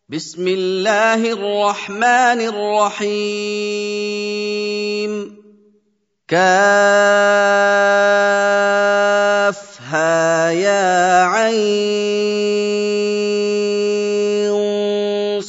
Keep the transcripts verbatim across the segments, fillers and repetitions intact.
بسم الله الرحمن الرحيم كافها يا عين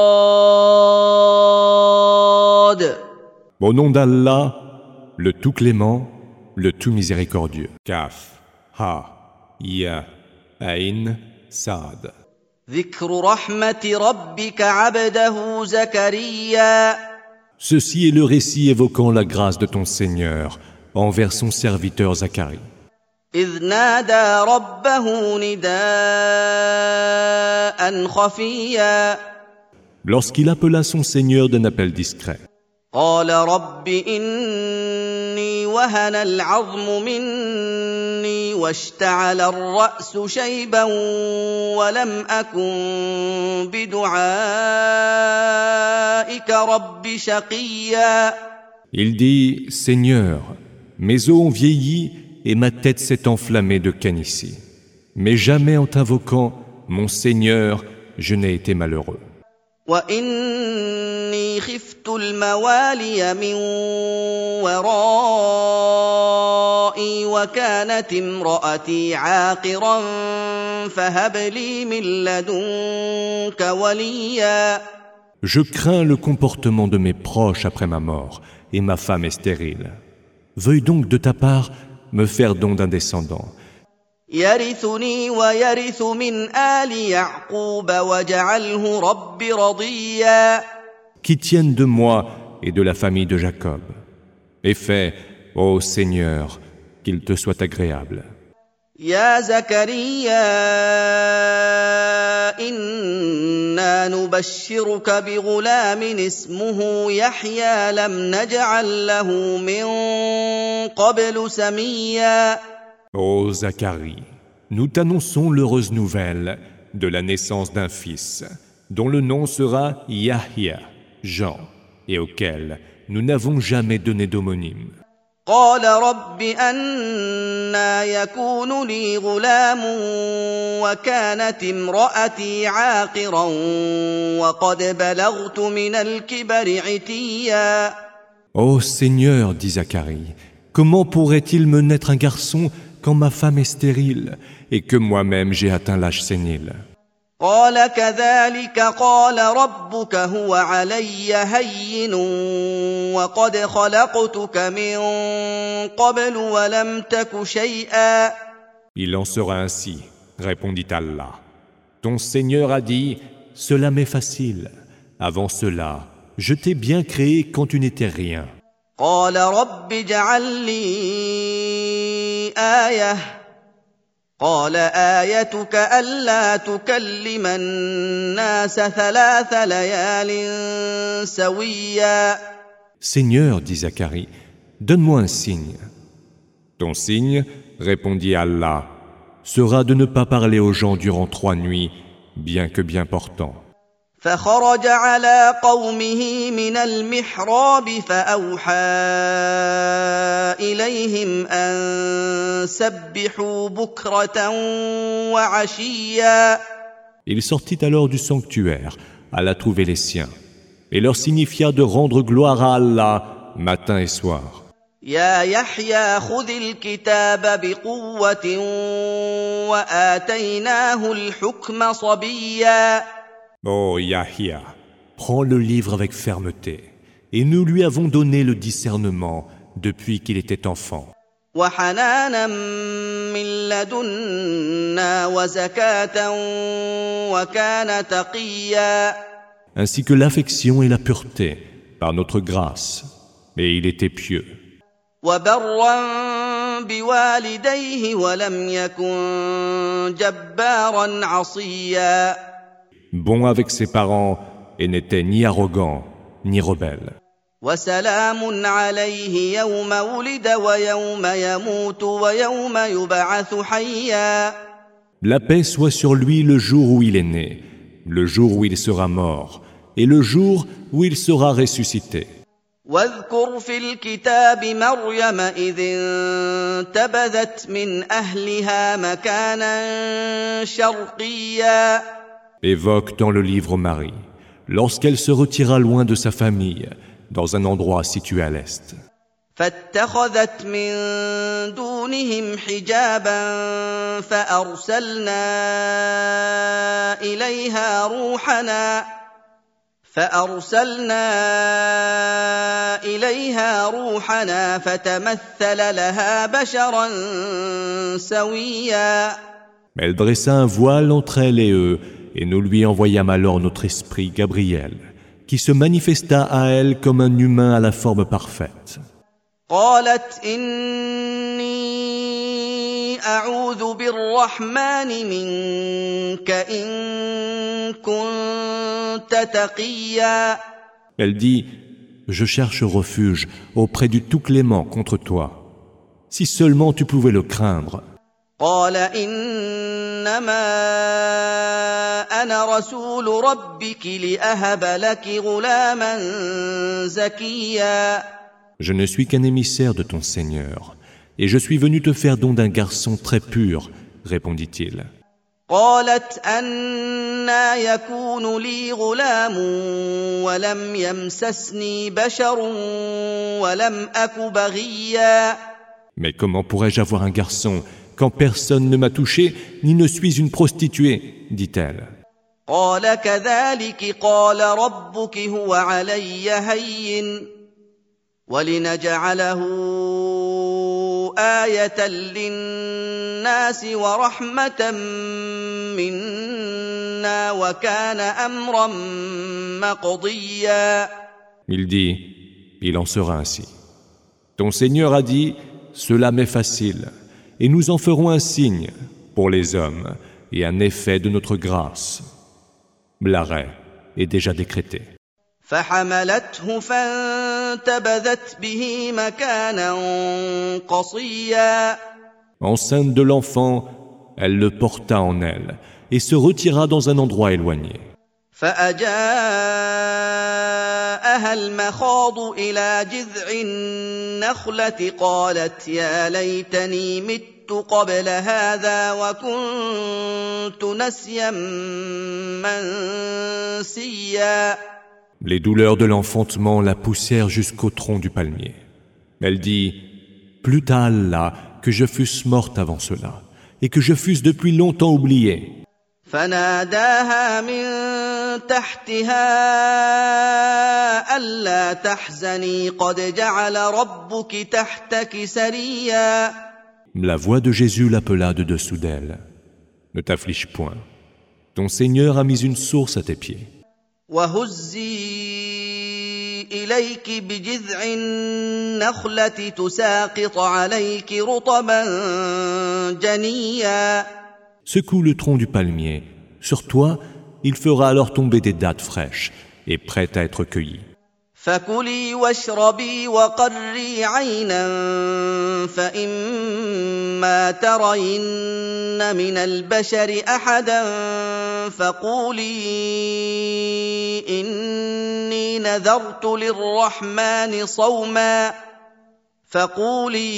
صاد. Au nom d'Allah, le tout clément, le tout miséricordieux. Kaf, Ha, Ya, Ain, Saad. ذكر رحمة ربك عبده زكريا. Ceci est le récit évoquant la grâce de ton Seigneur envers son serviteur Zacharie. إذ نادى ربه نداء خفيا. Lorsqu'il appela son Seigneur d'un appel discret. قال رب إني وهن العظم مني واشتعل الرأس شيبا ولم أكن بدعائك رب شقيا. Il dit, Seigneur, mes os ont vieilli et ma tête s'est enflammée de canicie. Mais jamais en t'invoquant, mon Seigneur, je n'ai été malheureux. وإني خفت الموالي من ورائي وكانت امرأتي عاقرا فهب لي من لدنك وليا. Je crains le comportement de mes proches après ma mort, et ma femme est stérile. Veuille donc de ta part me faire don d'un descendant. يرثني ويرث من آل يعقوب واجعله رب رضيا. Qui tienne de moi et de la famille de Jacob. Et fais, ô Seigneur, qu'il te soit agréable. يا زكريا إنا نبشرك بغلام اسمه يحيى لم نجعل له من قبل سميا. Ô Zacharie, nous t'annonçons l'heureuse nouvelle de la naissance d'un fils, dont le nom sera Yahya, Jean, et auquel nous n'avons jamais donné d'homonyme. قال رب أنى يكون لي غلام وكانت امرأتي عاقرا وقد بلغت من الكبر عتيا. Ô Seigneur, dit Zacharie, comment pourrait-il me naître un garçon quand ma femme est stérile et que moi-même j'ai atteint l'âge sénile? قال كذلك قال ربك هو علي هين وقد خلقتك من قبل ولم تك شيئا. Il en sera ainsi, répondit Allah. Ton Seigneur a dit, cela m'est facile. Avant cela, je t'ai bien créé quand tu n'étais rien. قال رب اجعل لي آية. قال آيتك ألا تكلم الناس ثلاث ليال سويا. Seigneur, dit Zacharie, donne-moi un signe. Ton signe, répondit Allah, sera de ne pas parler aux gens durant trois nuits, bien que bien portant. فخرج على قومه من المحراب فأوحى إليهم أن سبحوا بكرة وعشيا. Il sortit alors du sanctuaire, alla trouver les siens, et leur signifia de rendre gloire à Allah matin et soir. يا يحيى خذ الكتاب بقوة وآتيناه الحكم صبيا. Ô Yahya, prends le livre avec fermeté, et nous lui avons donné le discernement depuis qu'il était enfant. وحنانا من لدنا وزكاة وكان تقيا. Ainsi que l'affection et la pureté, par notre grâce, et il était pieux. وبرا بوالديه ولم يكن جبارا عصيا. Bon avec ses parents et n'était ni arrogant ni rebelle. وسلام عليه يوم ولد ويوم يموت ويوم يبعث حيا. La paix soit sur lui le jour où il est né, le jour où il sera mort, et le jour où il sera ressuscité. واذكر في الكتاب مريم إذ انتبذت من أهلها مكانا شرقيا. Évoque dans le livre Marie, lorsqu'elle se retira loin de sa famille, dans un endroit situé à l'est. فاتخذت من دونهم حجابا فأرسلنا إليها روحنا فأرسلنا إليها روحنا فتمثل لها بشرا سويا. Elle dressa un voile entre elle et eux, et nous lui envoyâmes alors notre esprit Gabriel, qui se manifesta à elle comme un humain à la forme parfaite. قالت إني أعوذ بالرحمن منك إن كنت تقيا. Elle dit, je cherche refuge auprès du Tout-Clément contre toi. Si seulement tu pouvais le craindre. قال إنما أنا رسول ربك لأهب لك غلاما زكيا. Je ne suis qu'un émissaire de ton Seigneur, et je suis venu te faire don d'un garçon très pur, répondit-il. قالت أنى يكون لي غلام ولم يمسسني بشر ولم أك بغيا. Mais comment pourrais-je avoir un garçon quand personne ne m'a touché, ni ne suis une prostituée, dit-elle. قال كذلك قال ربك هو علي هين ولنجعله آية للناس ورحمة منا وكان أمرا مقضيا. Il dit, il en sera ainsi. Ton Seigneur a dit, cela m'est facile, et nous en ferons un signe pour les hommes et un effet de notre grâce. L'arrêt est déjà décrété. فحملته فانتبذت به مكانا قصيا. Enceinte de l'enfant, elle le porta en elle et se retira dans un endroit éloigné. فأجاءها المخاض إلى جذع النخلة قالت يا ليتني مت قبل هذا وكنت نسيا منسيا. Les douleurs de l'enfantement la poussèrent jusqu'au tronc du palmier. Elle dit, « Plût à Allah que je fusse morte avant cela, et que je fusse depuis longtemps oubliée. » فناداها من تحتها ألا تحزني قد جعل ربك تحتك سريا. La voix de Jésus l'appela de dessous d'elle. « Ne t'afflige point. Ton Seigneur a mis une source à tes pieds. » وهزي إليك بجذع النخلة تساقط عليك رطبا جنيا. Secoue le tronc du palmier. Sur toi, il fera alors tomber des dattes fraîches et prêtes à être cueillies. فكلي واشربي وقري عينا فإما ترين من البشر أحدا فقولي إني نذرت للرحمن صوما فقولي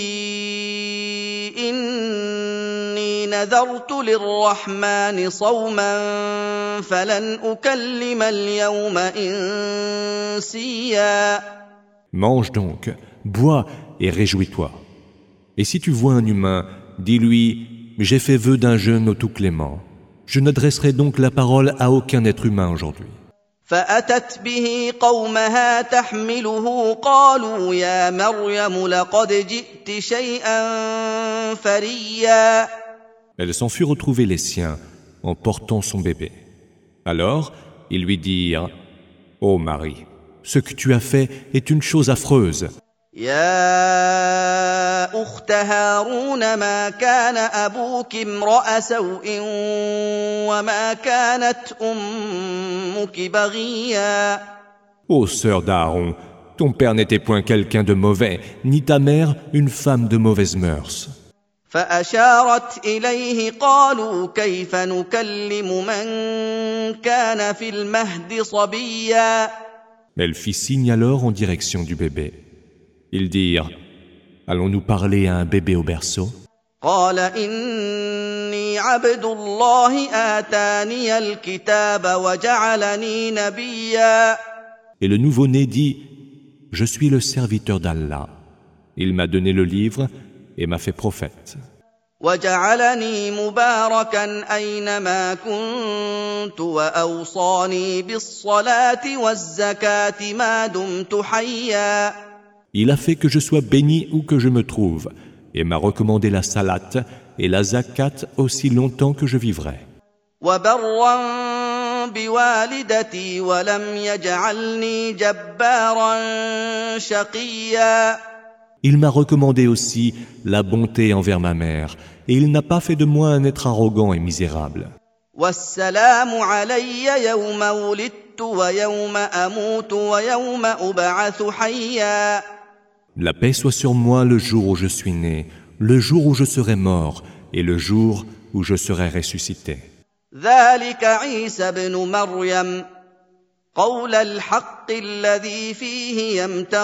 إني نذرت للرحمن صوما فلن أكلم اليوم إنسيا. Mange donc, bois et réjouis-toi. Et si tu vois un humain, dis-lui, j'ai fait vœu d'un jeûne au Tout-Clément. Je n'adresserai donc la parole à aucun être humain aujourd'hui. فأتت به قومها تحمله قالوا يا مريم لقد جئت شيئا فريا. Elle s'en fut retrouver les siens en portant son bébé. Alors, ils lui dirent, ô Marie, ce que tu as fait est une chose affreuse. يا أخت هارون ما كان أبوك امرأ سوء وما كانت أمك بغيا. Ô sœur d'Aaron, ton père n'était point quelqu'un de mauvais, ni ta mère une femme de mauvaises mœurs. فأشارت إليه قالوا كيف نكلم من كان في المهد صبيا. Elle fit signe alors en direction du bébé. Ils dirent, allons-nous parler à un bébé au berceau? قال إني عبد الله آتاني الكتاب وجعلني نبيا. Et le nouveau-né dit, je suis le serviteur d'Allah. Il m'a donné le livre et m'a fait prophète. وجعلني مباركا أينما كنت وأوصاني بالصلاة والزكاة ما دمت حيا. Il a fait que je sois béni où que je me trouve et m'a recommandé la salat et la zakat aussi longtemps que je vivrai. وبرا بوالدتي ولم يجعلني جبارا شقيا. Il m'a recommandé aussi la bonté envers ma mère, et il n'a pas fait de moi un être arrogant et misérable. والسلام علي يوم ولدت ويوم أموت ويوم أبعث حيا. La paix soit sur moi le jour où je suis né, le jour où je serai mort, et le jour où je serai ressuscité. ذلك عيسى ابن مريم قول الحق الذي فيه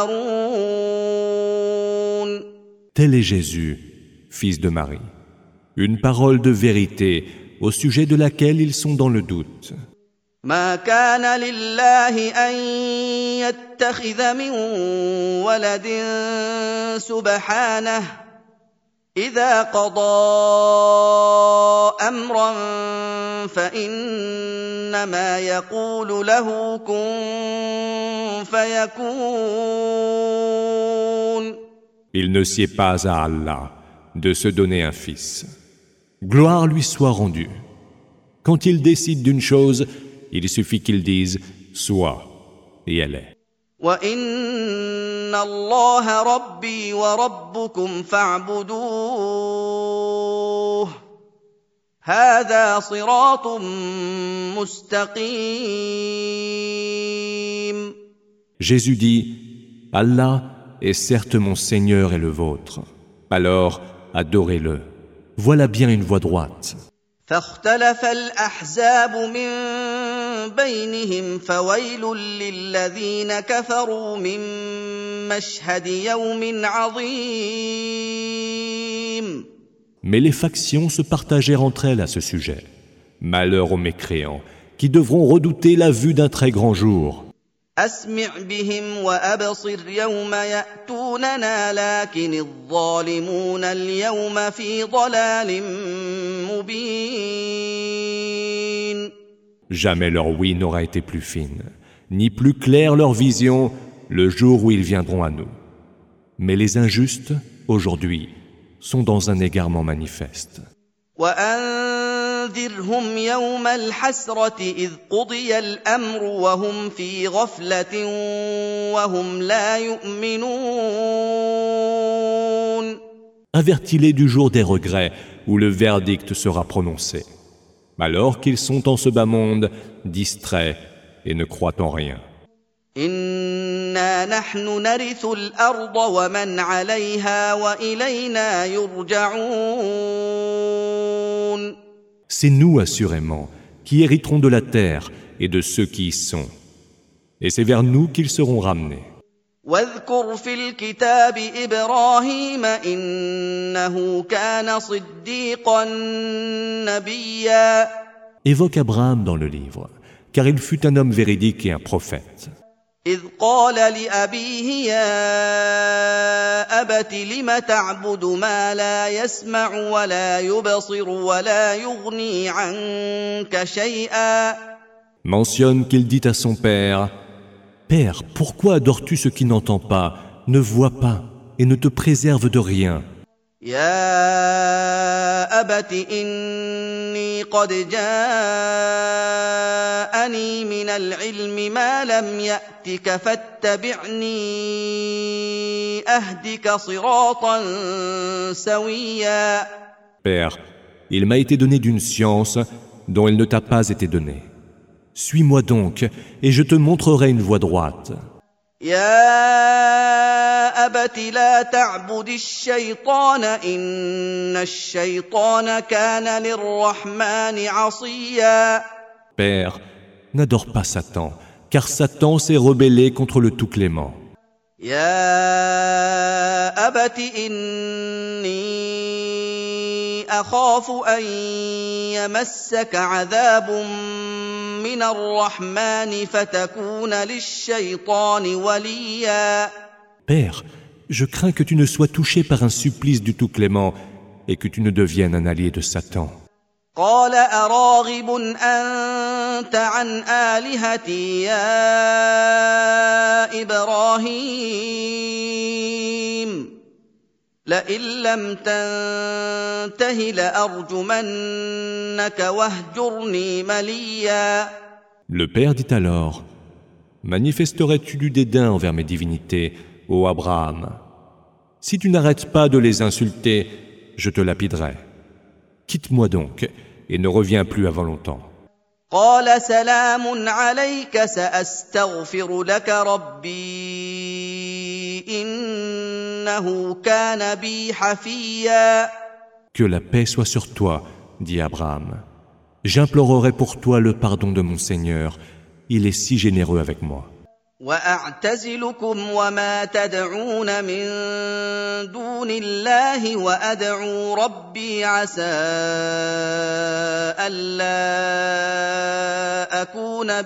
يمترون. Tel est Jésus, fils de Marie, une parole de vérité au sujet de laquelle ils sont dans le doute. ما كان لله أن يتخذ من ولد سبحانه إذا قضى أمرا فإنما يقول له كن فيكون. Il ne sied pas à Allah de se donner un fils. Gloire lui soit rendue. Quand il décide d'une chose, il suffit qu'il dise « sois » et elle est. وَإِنَّ اللَّهَ رَبِّي وَرَبُّكُمْ فَاعْبُدُوهُ هَذَا صِرَاطٌ مُسْتَقِيمٌ. Jésus dit « Allah est certes mon Seigneur et le vôtre. Alors, adorez-le. Voilà bien une voie droite. » فاختلف الأحزاب من بينهم فويل للذين كفروا من مشهد يوم عظيم. Mais les factions se partagèrent entre elles à ce sujet. Malheur aux mécréants, qui devront redouter la vue d'un très grand jour. أسمع بهم وأبصر يوم يأتوننا لكن الظالمون اليوم في ضلال مبين. Jamais leur ouïe n'aura été plus fine, ni plus claire leur vision le jour où ils viendront à nous. Mais les injustes, aujourd'hui, sont dans un égarement manifeste. وأنذرهم يوم الحسرة إذ قضي الأمر وهم في غفلة وهم لا يؤمنون. Avertis-les du jour des regrets où le verdict sera prononcé, alors qu'ils sont en ce bas monde, distraits et ne croient en rien. إنا نحن نرث الأرض ومن عليها وإلينا يرجعون. C'est nous, assurément, qui hériterons de la terre et de ceux qui y sont. Et c'est vers nous qu'ils seront ramenés. واذكر في الكتاب إبراهيم إنه كان صديقا نبيا. Évoque Abraham dans le livre, car il fut un homme véridique et un prophète. إذ قال لأبيه يا أبت لم تعبد ما لا يسمع ولا يبصر ولا يغني عنك شيئا. Mentionne qu'il dit à son père, « Père, pourquoi adores-tu ce qui n'entend pas, ne voit pas et ne te préserve de rien ?» يا أبت إني قد جاءني من العلم ما لم يأتك فاتبعني أهدك صراطا سويا. Père, il m'a été donné d'une science dont il ne t'a pas été donné. Suis-moi donc, et je te montrerai une voie droite. يا أبت لا تعبد الشيطان إن الشيطان كان للرحمن عصيا. Père, n'adore pas Satan, car Satan s'est rebellé contre le Tout-Clément. يا أبت إني أخاف أن يمسك عذاب من الرحمن فتكون للشيطان وليا. Père, je crains que tu ne sois touché par un supplice du Tout-Clément et que tu ne deviennes un allié de Satan. قال أراغب أنت عن آلهتي يا إبراهيم لئن لم تنته لأرجمنك واهجرني مليا. Le Père dit alors, manifesterais-tu du dédain envers mes divinités, ô Abraham? Si tu n'arrêtes pas de les insulter, je te lapiderai. Quitte-moi donc et ne reviens plus avant longtemps. قال سلام عليك سأستغفر لك ربي إنه كان بي حفيا. Que la paix soit sur toi, dit Abraham. J'implorerai pour toi le pardon de mon Seigneur. Il est si généreux avec moi. وأعتزلكم وما تدعون من دون الله وأدعو ربي عسى ألا أكون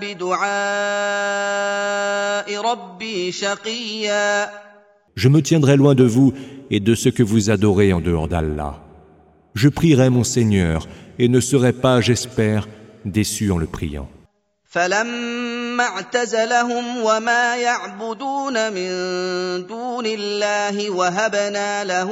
بدعاء ربي شقيا. Je me tiendrai loin de vous et de ce que vous adorez en dehors d'Allah. Je prierai mon Seigneur et ne serai pas, j'espère, déçu en le priant. فلما اعتزلهم وما يعبدون من دون الله وهبنا له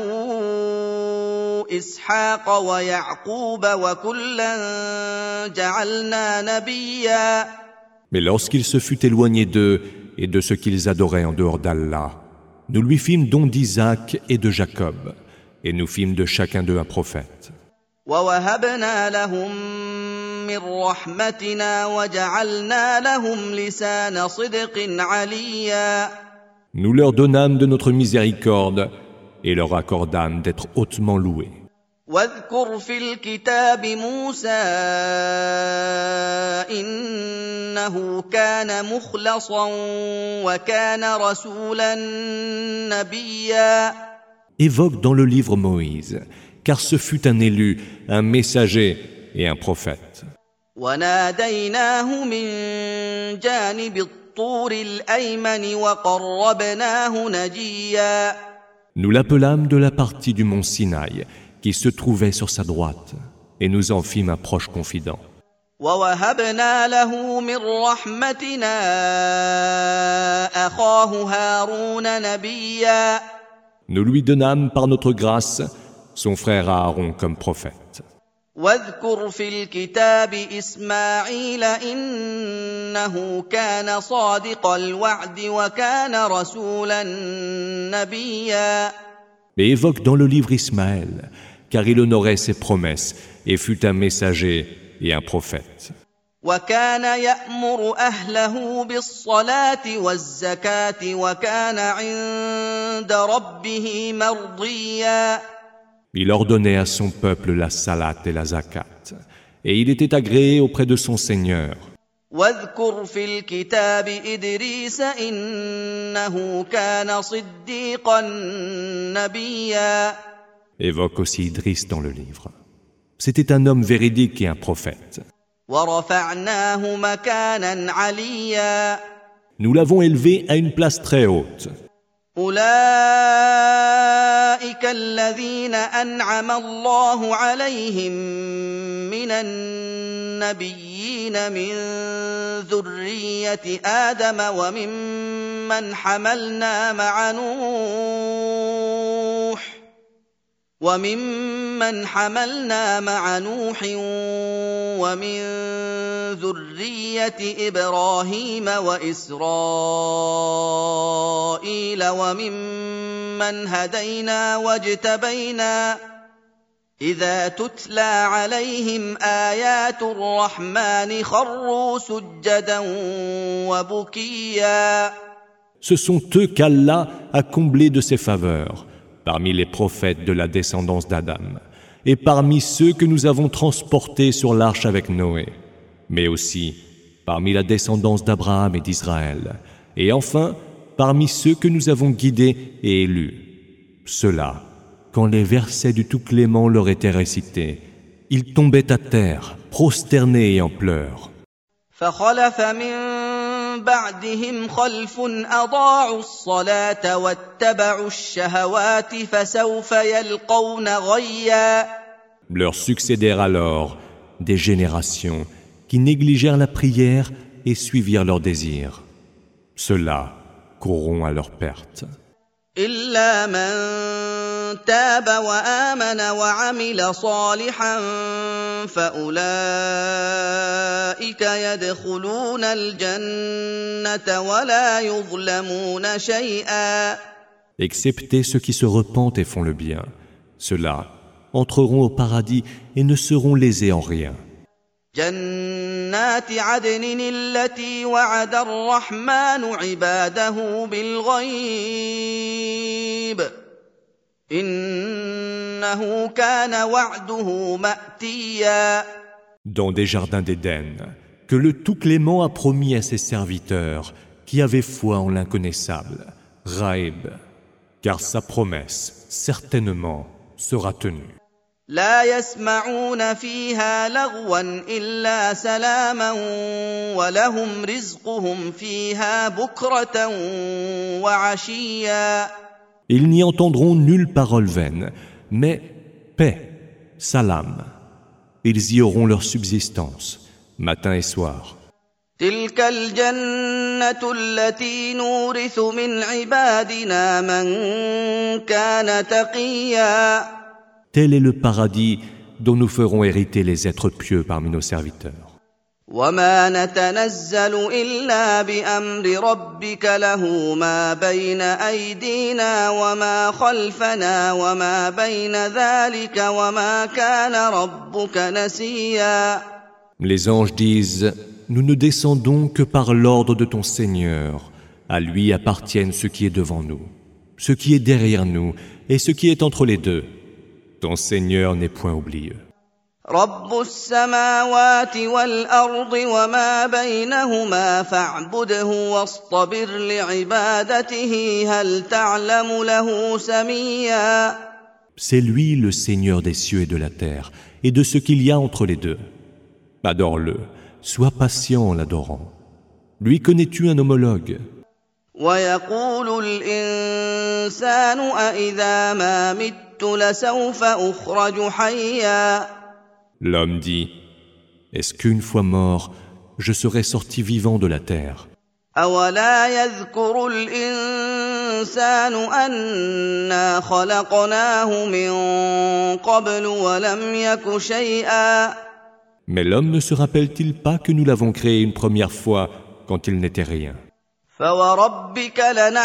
إسحاق ويعقوب وكلا جعلنا نبيا. Mais lorsqu'il se fut éloigné d'eux et de ce qu'ils adoraient en dehors d'Allah, nous lui fîmes don d'Isaac et de Jacob, et nous fîmes de chacun d'eux un prophète. ووهبنا لهم من رحمتنا وجعلنا لهم لسان صدق عليا. Nous leur donnâmes de notre miséricorde et leur accordâmes d'être hautement loués. واذكر في الكتاب موسى إنه كان مخلصا وكان رسولا نبيا. Évoque dans le livre Moïse, car ce fut un élu, un messager et un prophète. وناديناه من جانب الطور الأيمن وقربناه نجيا. Nous l'appelâmes de la partie du mont Sinaï qui se trouvait sur sa droite, et nous en fîmes un proche confident. ووهبنا له من رحمتنا أخاه هارون نبيا. Nous lui donnâmes par notre grâce son frère Aaron comme prophète. واذكر في الكتاب إسماعيل إنه كان صادق الوعد وكان رسولا نبيا. Et évoque dans le livre Ismaël, car il honorait ses promesses et fut un messager et un prophète. وكان يأمر أهله بالصلاة والزكاة وكان عند ربه مرضيا. Il ordonnait à son peuple la salat et la zakat, et il était agréé auprès de son Seigneur. واذكر في الكتاب إدريس إنه كان صديقا نبيا. Évoque aussi Idriss dans le livre. C'était un homme véridique et un prophète. ورفعناه مكانا عليا. Nous l'avons élevé à une place très haute. أولئك الذين أنعم الله عليهم من النبيين من ذرية آدم وممن حملنا مع نوح وممن حملنا مع نوح ومن ذرية إبراهيم وإسرائيل وممن هدينا واجتبينا إذا تتلى عليهم آيات الرحمن خروا سجدا وبكيا. Ce sont eux qu'Allah a comblés de ses faveurs, parmi les prophètes de la descendance d'Adam, et parmi ceux que nous avons transportés sur l'arche avec Noé, mais aussi parmi la descendance d'Abraham et d'Israël, et enfin parmi ceux que nous avons guidés et élus. Ceux-là quand les versets du Tout-Clément leur étaient récités, ils tombaient à terre, prosternés et en pleurs. فخلف من بعدهم خلف أضاعوا الصلاة واتبعوا الشهوات فسوف يلقون غيا. Leur succédèrent alors des générations qui négligèrent la prière et suivirent leurs désirs. Ceux-là courront à leur perte. إلا من تاب وآمن وعمل صالحا فأولئك يدخلون الجنة ولا يظلمون شيئا. Excepté ceux qui se repentent et font le bien, ceux-là entreront au paradis et ne seront lésés en rien. جنات عدن التي وعد الرحمن عباده بالغيب إنه كان وعده مأتيا. Dans des jardins d'Éden, que le Tout-Clément a promis à ses serviteurs qui avaient foi en l'inconnaissable, Ghaib, car sa promesse, certainement, sera tenue. لا يسمعون فيها لغوا إلا سلاما ولهم رزقهم فيها بكرة وعشيا. Ils n'y entendront nulle parole vaine, mais paix, salam. Ils y auront leur subsistance, matin et soir. تلك الجنة التي نورث من عبادنا من كان تقيا. Tel est le paradis dont nous ferons hériter les êtres pieux parmi nos serviteurs. وما نتنزل إلا بأمر ربك له ما بين أيدينا وما خلفنا وما بين ذلك وما كان ربك نسيا. Les anges disent, nous ne descendons que par l'ordre de ton Seigneur. À lui appartiennent ce qui est devant nous, ce qui est derrière nous et ce qui est entre les deux. Ton Seigneur n'est point oublieux. رب السماوات والأرض وما بينهما فاعبده واصطبر لعبادته هل تعلم له سميا. C'est lui le Seigneur des cieux et de la terre et de ce qu'il y a entre les deux. Adore-le, sois patient en l'adorant. Lui connais-tu un homologue? ويقول الإنسان أإذا ما مت لسوف أخرج حيا. L'homme dit, est-ce qu'une fois mort, je serai sorti vivant de la terre? أولا يذكر الإنسان أنا خلقناه من قبل ولم يك شيئا. Mais l'homme ne se rappelle-t-il pas que nous l'avons créé une première fois quand il n'était rien? فوربك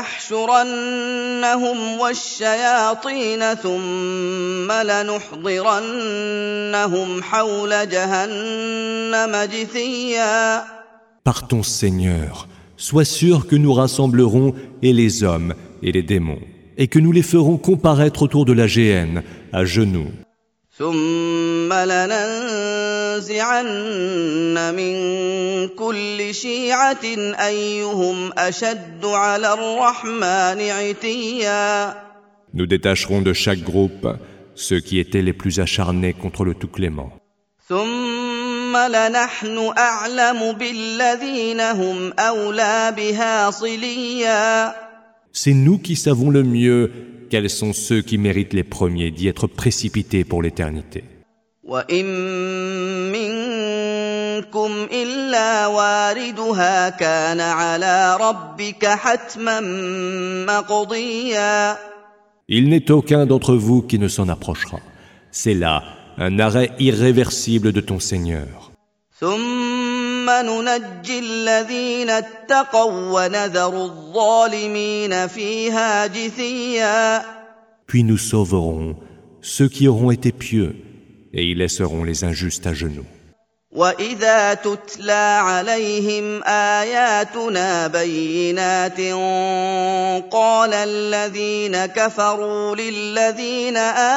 لنحشرنهم والشياطين ثم لنحضرنهم حول جهنم جثيا. Par ton Seigneur, sois sûr que nous rassemblerons et les hommes et les démons, et que nous les ferons comparaître autour de la géhenne, à genoux. ثم لننزعن من كل شيعة أيهم أشد على الرحمن عتيا. Nous détacherons de chaque groupe ceux qui étaient les plus acharnés contre le Tout-Clément. ثم لنحن أعلم بالذين هم أولى بها صليا. C'est nous qui savons le mieux quels sont ceux qui méritent les premiers d'y être précipités pour l'éternité. وإن منكم إلا واردها كان على ربك حتما مقضيا. Il n'est aucun d'entre vous qui ne s'en approchera. C'est là un arrêt irréversible de ton Seigneur. ثم ننجي الذين اتقوا ونذر الظالمين فيها جثيا. Puis nous sauverons ceux qui auront été pieux et y laisserons les injustes à genoux. وإذا تتلى عليهم آياتنا بينات قال الذين كفروا للذين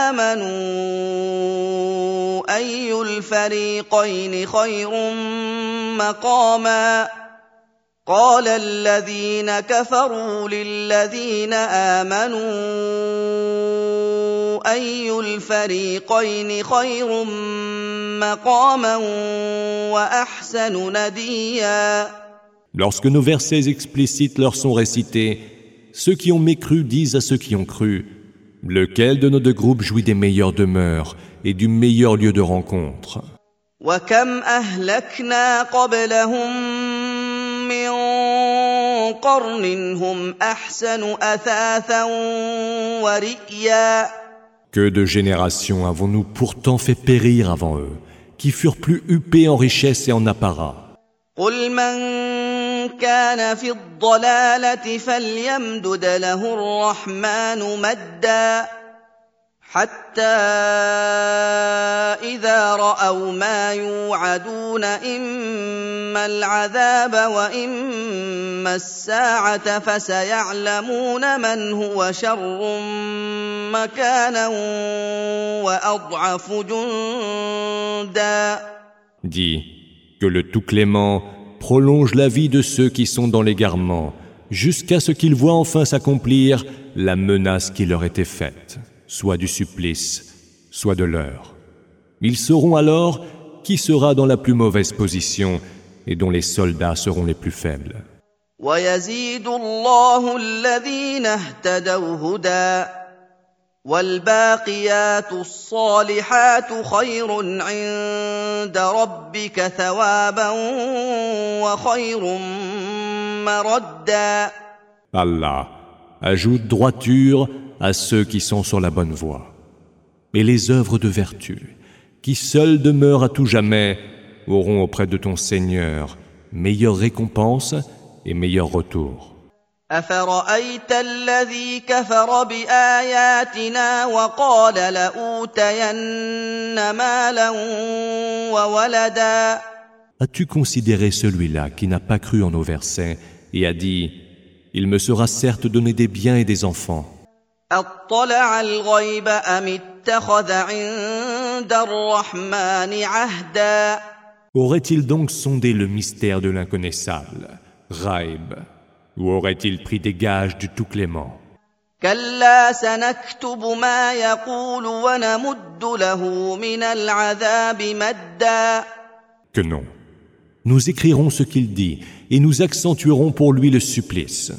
آمنوا أي الفريقين خير مقاما قال الذين كفروا للذين آمنوا أي الفريقين خير مقاما وأحسن نديا. Lorsque nos versets explicites leur sont récités, ceux qui ont mécru disent à ceux qui ont cru, lequel de nos deux groupes jouit des meilleures demeures et du meilleur lieu de rencontre. وكم أهلكنا قبلهم من قرن هم أحسن أثاثا ورئيا. Que de générations avons-nous pourtant fait périr avant eux, qui furent plus huppés en richesse et en apparat. قل من كان في الضلالة فليمدد له الرحمن مدا حتى إذا رأوا ما يوعدون إما العذاب وإما الساعة فسيعلمون من هو شر مكانا وأضعف جندا. Dis que le Tout-Clément prolonge la vie de ceux qui sont dans l'égarement, jusqu'à ce qu'ils voient enfin s'accomplir la menace qui leur était faite, soit du supplice, soit de l'heure. Ils sauront alors qui sera dans la plus mauvaise position et dont les soldats seront les plus faibles. وَيَزِيدُ اللَّهُ الَّذِينَ اهْتَدَوْا هُدًى وَالْبَاقِيَاتُ الصَّالِحَاتُ خَيْرٌ عِندَ رَبِّكَ ثَوَابًا وَخَيْرٌ مَّرَدًّا. Allah ajoute droiture à ceux qui sont sur la bonne voie. Et les œuvres de vertu, qui seules demeurent à tout jamais, auront auprès de ton Seigneur meilleure récompense et meilleur retour. أفرأيت الذي كفر بآياتنا وقال لأوتين مالا وولدا. As-tu considéré celui-là qui n'a pas cru en nos versets et a dit « Il me sera certes donné des biens et des enfants » أطلع الغيب أم اتخذ عند الرحمن عهدا. Aurait-il donc sondé le mystère de l'inconnaissable, Ghaib, ou aurait-il pris des gages du Tout-Clément? كلا سنكتب ما يقول ونمد له من العذاب مدا. Que non. Nous écrirons ce qu'il dit et nous accentuerons pour lui le supplice.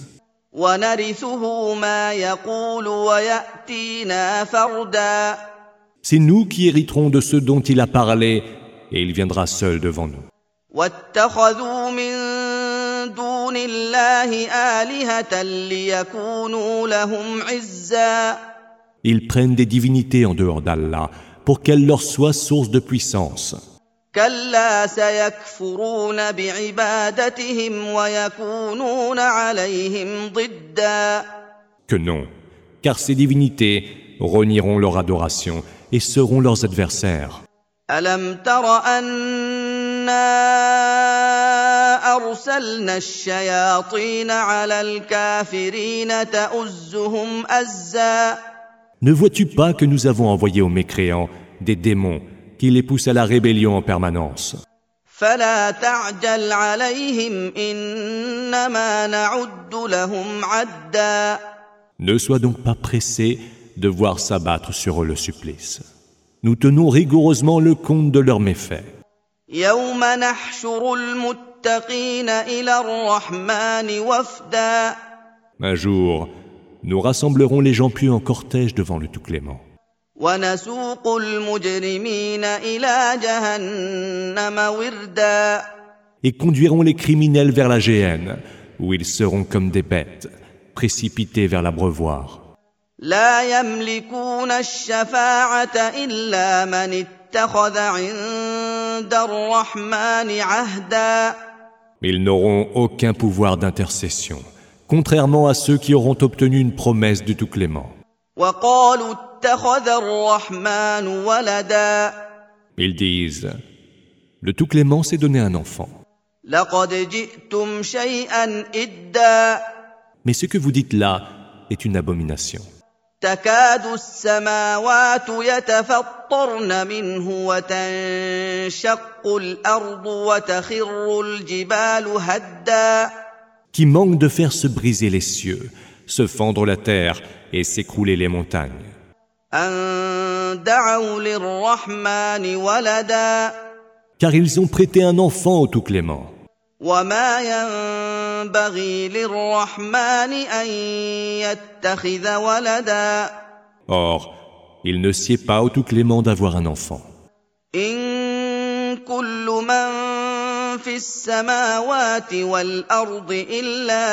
ونرثه ما يقول ويأتينا فردا. C'est nous qui hériterons de ce dont il a parlé et il viendra seul devant nous. واتخذوا من دون الله آلهة ليكونوا لهم عزا. Ils prennent des divinités en dehors d'Allah pour qu'elles leur soient source de puissance. كلا سيكفرون بعبادتهم ويكونون عليهم ضدا. Que non, car ces divinités renieront leur adoration et seront leurs adversaires. ألم تر أنا أرسلنا الشياطين على الكافرين تؤزهم أزا. Ne vois-tu pas que nous avons envoyé aux mécréants des démons qui les poussent à la rébellion en permanence? فلا تعجل عليهم إنما نعد لهم عدا. Ne sois donc pas pressé de voir s'abattre sur eux le supplice. Nous tenons rigoureusement le compte de leurs méfaits. يوم نحشر المتقين إلى الرحمن وفدا. Un jour, nous rassemblerons les gens pieux en cortège devant le Tout-Clément. ونسوق المجرمين إلى جهنم وردا. Et conduirons les criminels vers la géhenne, où ils seront comme des bêtes, précipités vers l'abreuvoir. لا يملكون الشفاعة إلا من اتخذ عند الرحمن عهدا. Ils n'auront aucun pouvoir d'intercession, contrairement à ceux qui auront obtenu une promesse du Tout-Clément. وقالوا اتخذ الرحمن ولدا. Ils disent, le Tout-Clément s'est donné un enfant. لقد جئتم شيئا إدا. Mais ce que vous dites là est une abomination. تكاد السماوات يتفطرن منه وتنشق الأرض وتخر الجبال هدا. Qui manque de faire se briser les cieux, se fendre la terre et s'écrouler les montagnes. أن دعوا للرحمن ولدا car ils ont prêté un enfant au Tout-Clément. وما ينبغي للرحمن أن يتخذ ولدا Or, il ne sied pas au Tout-Clément d'avoir un enfant. إن كل من في السماوات والأرض إلا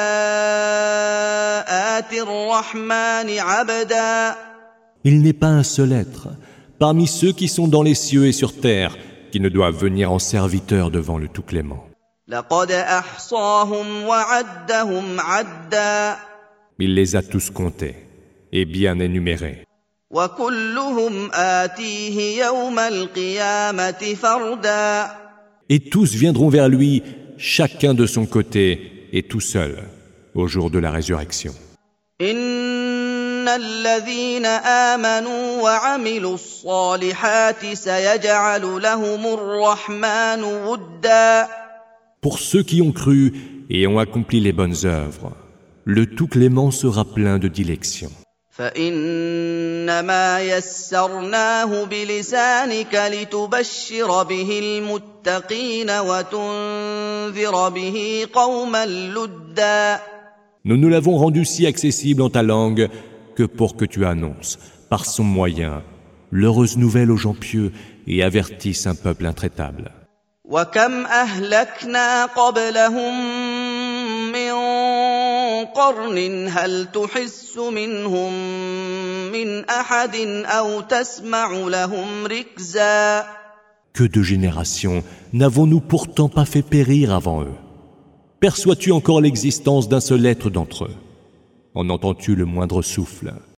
آتي الرحمن عبدا Il n'est pas un seul être, parmi ceux qui sont dans les cieux et sur terre, qui ne doivent venir en serviteur devant le Tout-Clément. لقد أحصاهم وعدهم عدا Il les a tous comptés et bien énumérés. وكلهم آتيه يوم القيامة فردا Et tous viendront vers lui, chacun de son côté et tout seul, au jour de la résurrection. إن الذين آمنوا وعملوا الصالحات سيجعل لهم الرحمن ودا Pour ceux qui ont cru et ont accompli les bonnes œuvres, le Tout-Clément sera plein de dilection. فإنما يسرناه بلسانك لتبشر به المتقين وتنذر به قوما لدا Nous nous l'avons rendu si accessible en ta langue que pour que tu annonces, par son moyen, l'heureuse nouvelle aux gens pieux et avertisses un peuple intraitable. وكم أهلكنا قبلهم من قرن هل تحس منهم من أحد أو تسمع لهم ركزا Que de générations n'avons-nous pourtant pas fait périr avant eux? Perçois-tu encore l'existence d'un seul être d'entre eux? En entends-tu le moindre souffle?